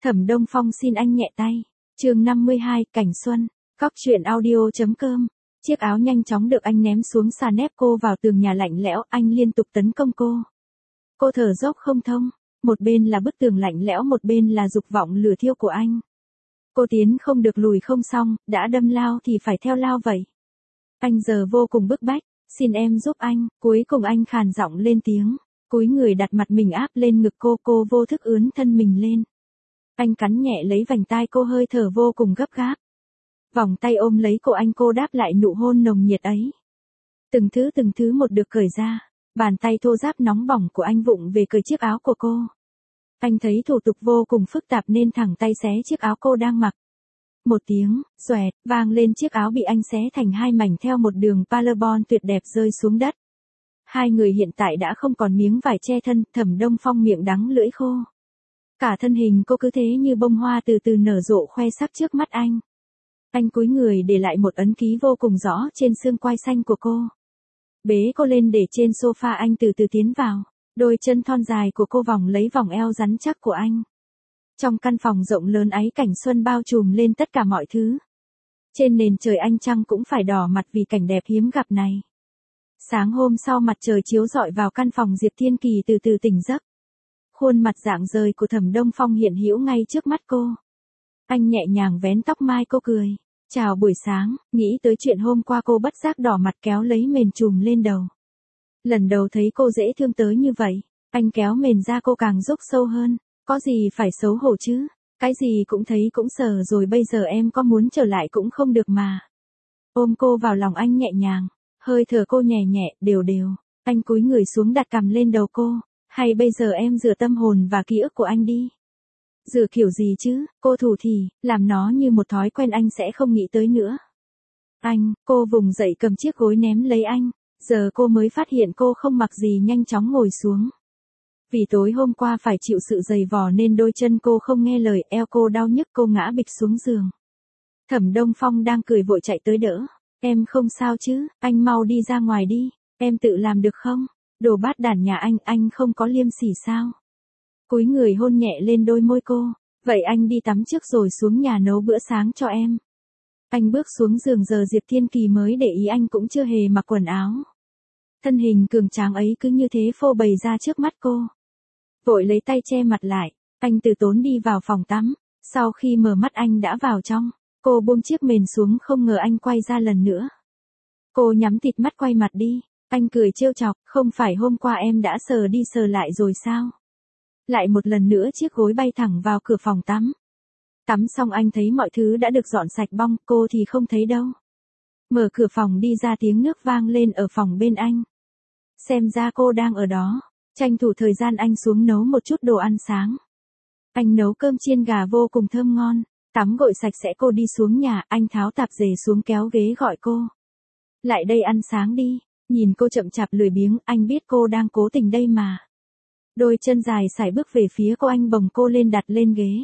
Thẩm Đông Phong xin anh nhẹ tay. Chương 52, Cảnh Xuân. Cóc truyện audio.com. Chiếc áo nhanh chóng được anh ném xuống sàn ép cô vào tường nhà lạnh lẽo, anh liên tục tấn công cô. Cô thở dốc không thông, một bên là bức tường lạnh lẽo, một bên là dục vọng lửa thiêu của anh. Cô tiến không được lùi không xong, đã đâm lao thì phải theo lao vậy. Anh giờ vô cùng bức bách, xin em giúp anh, cuối cùng anh khàn giọng lên tiếng, cúi người đặt mặt mình áp lên ngực cô vô thức ướn thân mình lên. Anh cắn nhẹ lấy vành tai cô, hơi thở vô cùng gấp gáp. Vòng tay ôm lấy cổ anh, cô đáp lại nụ hôn nồng nhiệt ấy. Từng thứ một được cởi ra, bàn tay thô ráp nóng bỏng của anh vụng về cởi chiếc áo của cô. Anh thấy thủ tục vô cùng phức tạp nên thẳng tay xé chiếc áo cô đang mặc. Một tiếng, xoẹt, vang lên, chiếc áo bị anh xé thành hai mảnh theo một đường Palerbon tuyệt đẹp rơi xuống đất. Hai người hiện tại đã không còn miếng vải che thân, Thẩm Đông Phong miệng đắng lưỡi khô. Cả thân hình cô cứ thế như bông hoa từ từ nở rộ khoe sắc trước mắt anh. Anh cúi người để lại một ấn ký vô cùng rõ trên xương quai xanh của cô. Bế cô lên để trên sofa, anh từ từ tiến vào. Đôi chân thon dài của cô vòng lấy vòng eo rắn chắc của anh. Trong căn phòng rộng lớn ấy, cảnh xuân bao trùm lên tất cả mọi thứ. Trên nền trời ánh trăng cũng phải đỏ mặt vì cảnh đẹp hiếm gặp này. Sáng hôm sau, mặt trời chiếu rọi vào căn phòng, Diệp Thiên Kỳ từ từ tỉnh giấc. Khuôn mặt rạng rời của Thẩm Đông Phong hiện hữu ngay trước mắt cô. Anh nhẹ nhàng vén tóc mai cô, cười. Chào buổi sáng, nghĩ tới chuyện hôm qua cô bất giác đỏ mặt kéo lấy mền trùm lên đầu. Lần đầu thấy cô dễ thương tới như vậy, anh kéo mền ra, cô càng rúc sâu hơn. Có gì phải xấu hổ chứ, cái gì cũng thấy cũng sờ rồi, bây giờ em có muốn trở lại cũng không được mà. Ôm cô vào lòng anh nhẹ nhàng, hơi thở cô nhẹ nhẹ, đều đều. Anh cúi người xuống đặt cằm lên đầu cô. Hay bây giờ em rửa tâm hồn và ký ức của anh đi. Rửa kiểu gì chứ, cô thủ thỉ, làm nó như một thói quen, anh sẽ không nghĩ tới nữa. Anh, cô vùng dậy cầm chiếc gối ném lấy anh. Giờ cô mới phát hiện cô không mặc gì, nhanh chóng ngồi xuống. Vì tối hôm qua phải chịu sự dày vò nên đôi chân cô không nghe lời, eo cô đau nhức, cô ngã bịch xuống giường. Thẩm Đông Phong đang cười vội chạy tới đỡ. Em không sao chứ, anh mau đi ra ngoài đi, em tự làm được không? Đồ bát đàn nhà anh không có liêm sỉ sao? Cúi người hôn nhẹ lên đôi môi cô. Vậy anh đi tắm trước rồi xuống nhà nấu bữa sáng cho em. Anh bước xuống giường, giờ Diệp Thiên Kỳ mới để ý anh cũng chưa hề mặc quần áo. Thân hình cường tráng ấy cứ như thế phô bày ra trước mắt cô. Vội lấy tay che mặt lại, anh từ tốn đi vào phòng tắm. Sau khi mở mắt anh đã vào trong. Cô buông chiếc mền xuống, không ngờ anh quay ra lần nữa. Cô nhắm tịt mắt quay mặt đi. Anh cười trêu chọc, không phải hôm qua em đã sờ đi sờ lại rồi sao? Lại một lần nữa chiếc gối bay thẳng vào cửa phòng tắm. Tắm xong anh thấy mọi thứ đã được dọn sạch bong, cô thì không thấy đâu. Mở cửa phòng đi ra, tiếng nước vang lên ở phòng bên anh. Xem ra cô đang ở đó. Tranh thủ thời gian anh xuống nấu một chút đồ ăn sáng. Anh nấu cơm chiên gà vô cùng thơm ngon. Tắm gội sạch sẽ, cô đi xuống nhà, anh tháo tạp dề xuống kéo ghế gọi cô. Lại đây ăn sáng đi. Nhìn cô chậm chạp lười biếng, anh biết cô đang cố tình đây mà. Đôi chân dài sải bước về phía cô, anh bồng cô lên đặt lên ghế.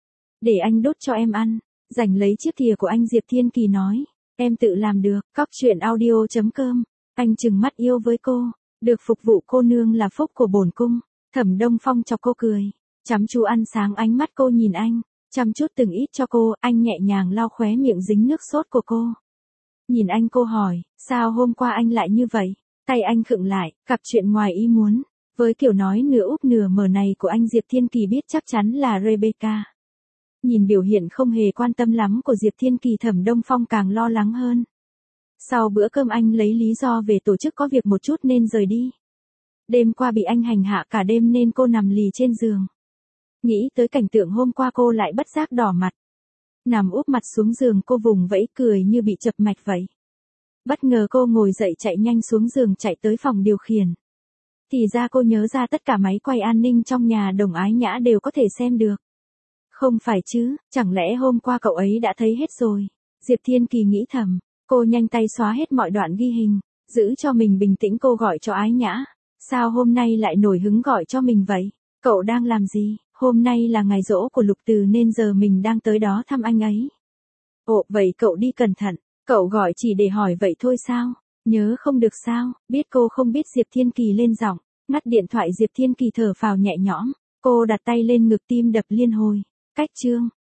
Để anh đút cho em ăn. Giành lấy chiếc thìa của anh, Diệp Thiên Kỳ nói. Em tự làm được. Cóc truyện audio.com. Anh trừng mắt yêu với cô. Được phục vụ cô nương là phúc của bổn cung. Thẩm Đông Phong chọc cô cười. Chăm chú ăn sáng, ánh mắt cô nhìn anh. Chăm chút từng ít cho cô, anh nhẹ nhàng lau khóe miệng dính nước sốt của cô. Nhìn anh, cô hỏi, sao hôm qua anh lại như vậy? Tay anh khựng lại, gặp chuyện ngoài ý muốn. Với kiểu nói nửa úp nửa mở này của anh, Diệp Thiên Kỳ biết chắc chắn là Rebecca. Nhìn biểu hiện không hề quan tâm lắm của Diệp Thiên Kỳ, Thẩm Đông Phong càng lo lắng hơn. Sau bữa cơm anh lấy lý do về tổ chức có việc một chút nên rời đi. Đêm qua bị anh hành hạ cả đêm nên cô nằm lì trên giường. Nghĩ tới cảnh tượng hôm qua, cô lại bất giác đỏ mặt. Nằm úp mặt xuống giường, cô vùng vẫy cười như bị chập mạch vậy. Bất ngờ cô ngồi dậy, chạy nhanh xuống giường, chạy tới phòng điều khiển. Thì ra cô nhớ ra tất cả máy quay an ninh trong nhà Đồng Ái Nhã đều có thể xem được. Không phải chứ, chẳng lẽ hôm qua cậu ấy đã thấy hết rồi? Diệp Thiên Kỳ nghĩ thầm. Cô nhanh tay xóa hết mọi đoạn ghi hình. Giữ cho mình bình tĩnh, cô gọi cho Ái Nhã. Sao hôm nay lại nổi hứng gọi cho mình vậy? Cậu đang làm gì? Hôm nay là ngày giỗ của Lục Từ nên giờ mình đang tới đó thăm anh ấy. Ồ, vậy cậu đi cẩn thận. Cậu gọi chỉ để hỏi vậy thôi sao? Nhớ không được sao? Biết cô không biết, Diệp Thiên Kỳ lên giọng. Ngắt điện thoại, Diệp Thiên Kỳ thở phào nhẹ nhõm. Cô đặt tay lên ngực, tim đập liên hồi. Cách chương